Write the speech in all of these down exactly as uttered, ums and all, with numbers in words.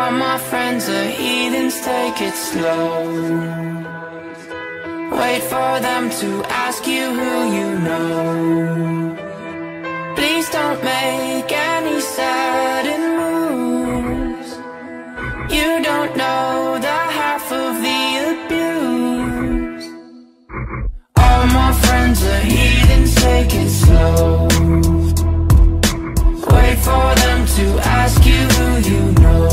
All my friends are heathens, take it slow. Wait for them to ask you who you know. Please don't make any sudden moves. You don't know the half of the abuse. All my friends are heathens, take it slow. Wait for them to ask you who you know.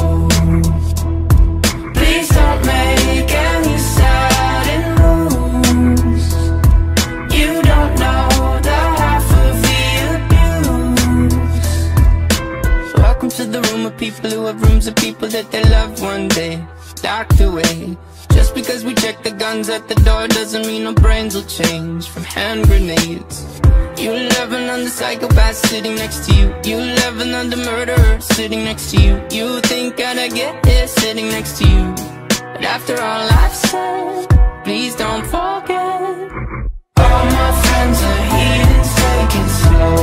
Please don't make any sudden moves. You don't know the half of the abuse. Welcome to the room of people who have rooms of people that they love one day docked away. Just because we check the guns at the door doesn't mean our brains will change from hand grenades. You loving on the psychopath sitting next to you. You loving on the murderer sitting next to you. You think I'd get here sitting next to you. But after all I've said, please don't forget. All my friends are heathens, take it slow.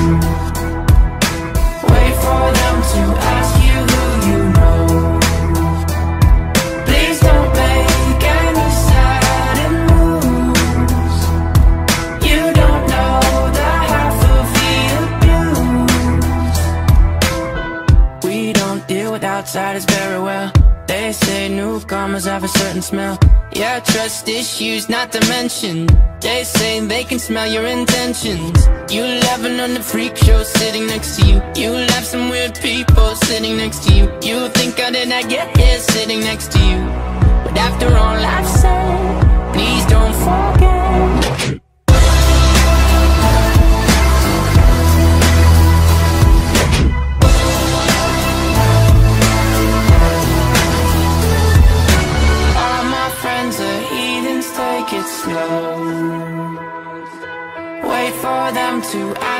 Wait for them to ask you who you know. Please don't make any sudden moves. You don't know the half of the abuse. We don't deal with outsiders very well. They say newcomers have a certain smell. Yeah, trust issues not to mention. They say they can smell your intentions. You laughing on the freak show sitting next to you. You laugh some weird people sitting next to you. You think I did not get here sitting next to you. But after all I've said, please don't forget. Take it slow. Wait for them to